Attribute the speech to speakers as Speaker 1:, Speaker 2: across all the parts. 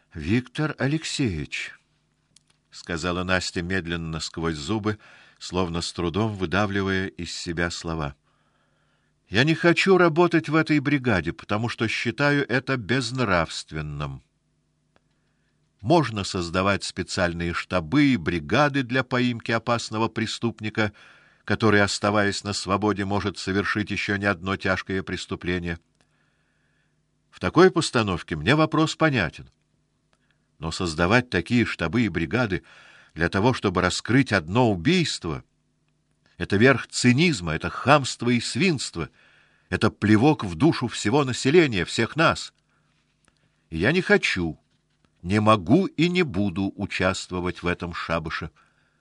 Speaker 1: Виктор Алексеевич, сказала Настя медленно сквозь зубы, словно с трудом выдавливая из себя слова. Я не хочу работать в этой бригаде, потому что считаю это безнравственным. Можно создавать специальные штабы и бригады для поимки опасного преступника, который, оставаясь на свободе, может совершить еще не одно тяжкое преступление. В такой постановке мне вопрос понятен. Но создавать такие штабы и бригады для того, чтобы раскрыть одно убийство, это верх цинизма, это хамство и свинство, это плевок в душу всего населения, всех нас. И я не хочу, не могу и не буду участвовать в этом шабаше.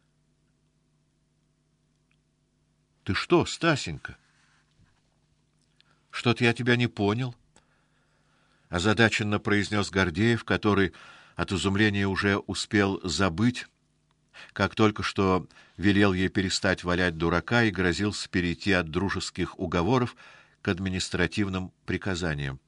Speaker 1: Ты что, Стасенька? Что-то я тебя не понял, озадаченно произнес Гордеев, который от изумления уже успел забыть, как только что велел ей перестать валять дурака и грозился перейти от дружеских уговоров к административным приказаниям.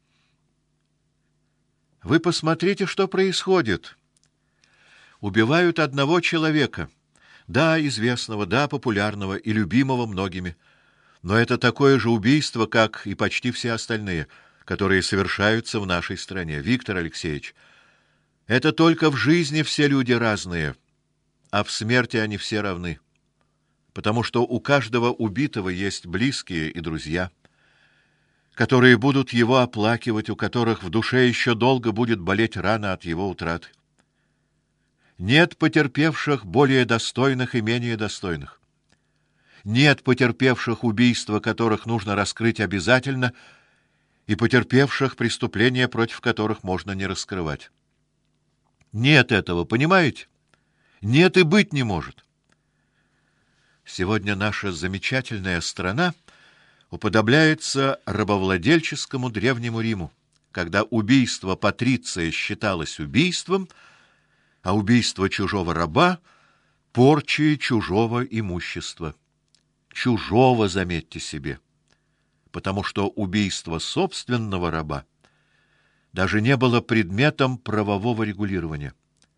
Speaker 1: Вы посмотрите, что происходит. Убивают одного человека, да, известного, да, популярного и любимого многими. Но это такое же убийство, как и почти все остальные, которые совершаются в нашей стране. Виктор Алексеевич, это только в жизни все люди разные, а в смерти они все равны. Потому что у каждого убитого есть близкие и друзья, которые будут его оплакивать, у которых в душе еще долго будет болеть рана от его утраты. Нет потерпевших более достойных и менее достойных. Нет потерпевших убийства, которых нужно раскрыть обязательно, и потерпевших преступления, против которых можно не раскрывать. Нет этого, понимаете? Нет и быть не может. Сегодня наша замечательная страна уподобляется рабовладельческому древнему Риму, когда убийство патриция считалось убийством, а убийство чужого раба — порчей чужого имущества. Чужого, заметьте себе, потому что убийство собственного раба даже не было предметом правового регулирования.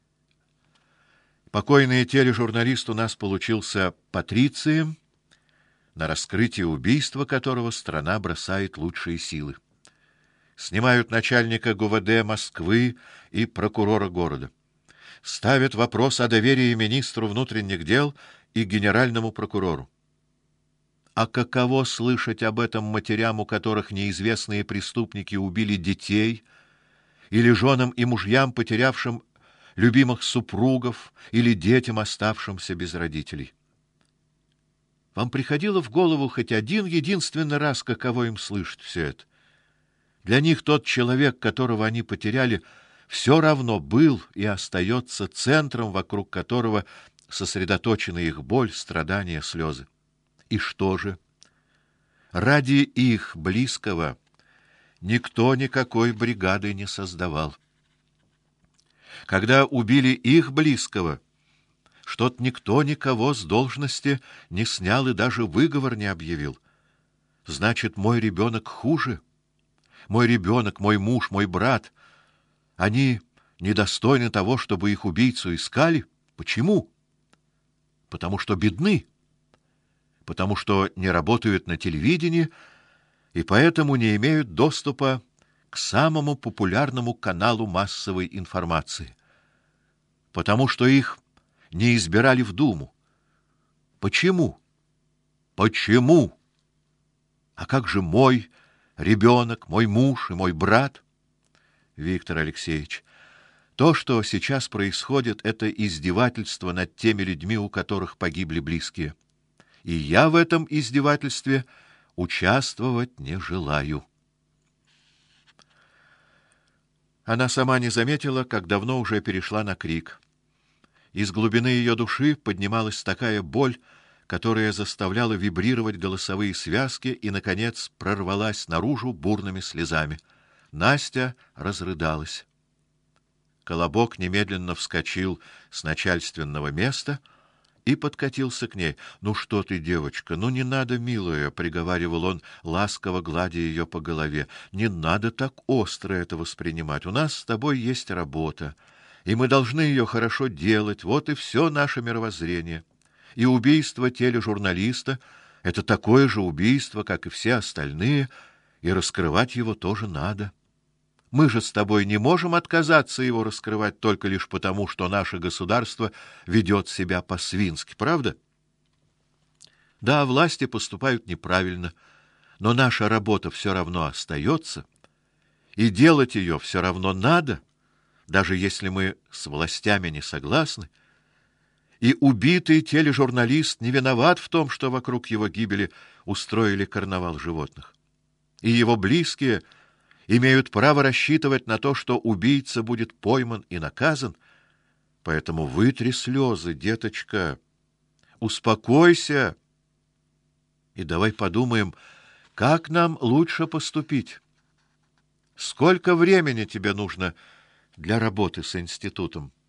Speaker 1: Покойный тележурналист у нас получился патрицием, на раскрытие убийства которого страна бросает лучшие силы. Снимают начальника ГУВД Москвы и прокурора города. Ставят вопрос о доверии министру внутренних дел и генеральному прокурору. А каково слышать об этом матерям, у которых неизвестные преступники убили детей, или женам и мужьям, потерявшим любимых супругов, или детям, оставшимся без родителей? Вам приходило в голову хоть один единственный раз, каково им слышать все это? Для них тот человек, которого они потеряли, все равно был и остается центром, вокруг которого сосредоточены их боль, страдания, слезы. И что же? Ради их близкого никто никакой бригады не создавал. Когда убили их близкого, что-то никто никого с должности не снял и даже выговор не объявил. Значит, мой ребенок хуже? Мой ребенок, мой муж, мой брат, они недостойны того, чтобы их убийцу искали? Почему? Потому что бедны, потому что не работают на телевидении и поэтому не имеют доступа к самому популярному каналу массовой информации, потому что их не избирали в Думу. Почему? Почему? А как же мой ребенок, мой муж и мой брат? Виктор Алексеевич, то, что сейчас происходит, это издевательство над теми людьми, у которых погибли близкие. И я в этом издевательстве участвовать не желаю. Она сама не заметила, как давно уже перешла на крик. Из глубины ее души поднималась такая боль, которая заставляла вибрировать голосовые связки и, наконец, прорвалась наружу бурными слезами. Настя разрыдалась. Колобок немедленно вскочил с начальственного места и подкатился к ней. «Ну что ты, девочка, ну не надо, милая», — приговаривал он, ласково гладя ее по голове. «Не надо так остро это воспринимать. У нас с тобой есть работа, и мы должны ее хорошо делать. Вот и все наше мировоззрение. И убийство тележурналиста — это такое же убийство, как и все остальные, и раскрывать его тоже надо. Мы же с тобой не можем отказаться его раскрывать только лишь потому, что наше государство ведет себя по-свински, правда? Да, власти поступают неправильно, но наша работа все равно остается, и делать ее все равно надо, даже если мы с властями не согласны. И убитый тележурналист не виноват в том, что вокруг его гибели устроили карнавал животных. И его близкие имеют право рассчитывать на то, что убийца будет пойман и наказан. Поэтому вытри слезы, деточка, успокойся и давай подумаем, как нам лучше поступить. Сколько времени тебе нужно для работы с институтом?